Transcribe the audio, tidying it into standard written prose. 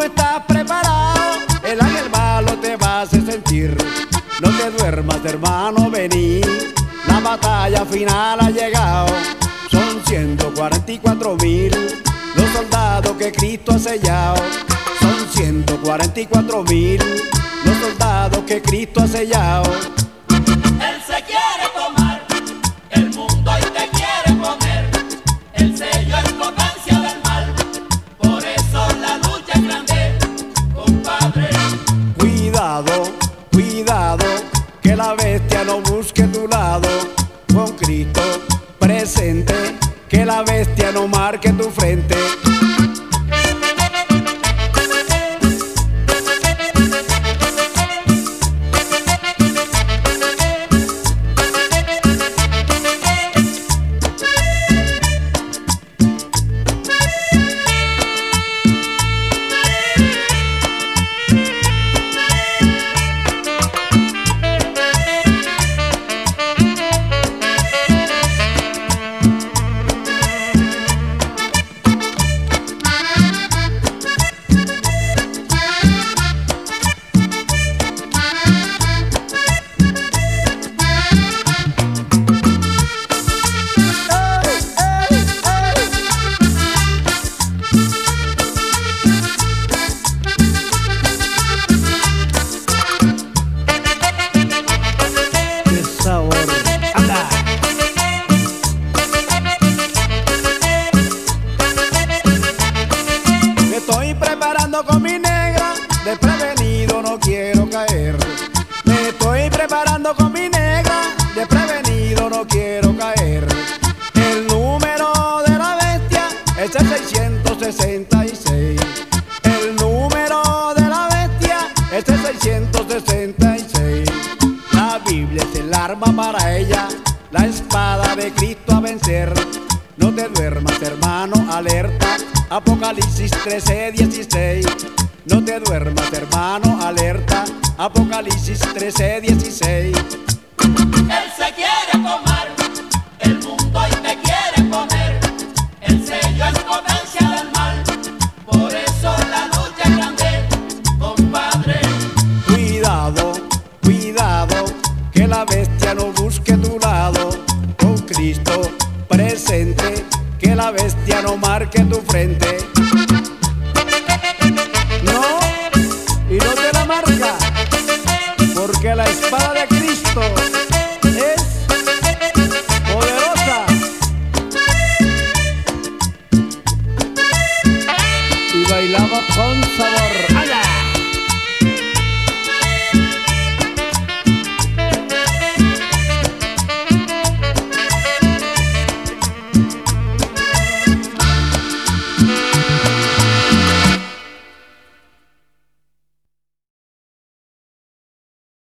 estás preparado, el ángel malo te va a hacer sentir. No te duermas, hermano, vení, la batalla final ha llegado. Son 144.000 los soldados que Cristo ha sellado. Son 144.000 los soldados que Cristo ha sellado. Él se quiere tomar el mundo y te quiere poner. El sello es potencia del mal, por eso la lucha es grande, compadre. Cuidado, cuidado, que la bestia no busque tu lado. Con Cristo presente, que la bestia no marque tu frente. Con mi negra, desprevenido no quiero caer. Me estoy preparando con mi negra, desprevenido no quiero caer. El número de la bestia es el 666. El número de la bestia es el 666. La Biblia es el arma para ella, la espada de Cristo a vencer. No te duermas, hermano, alerta. Apocalipsis 13:16. No te duermas, hermano, alerta. Apocalipsis 13:16. Él se quiere tomar el mundo y te quiere poner. El sello es potencia del mal, por eso la lucha es grande, compadre. Cuidado, cuidado, que la bestia no busque tu lado. Con Cristo presente, que la bestia no marque tu frente. No, y no te la marca, porque la espada de Cristo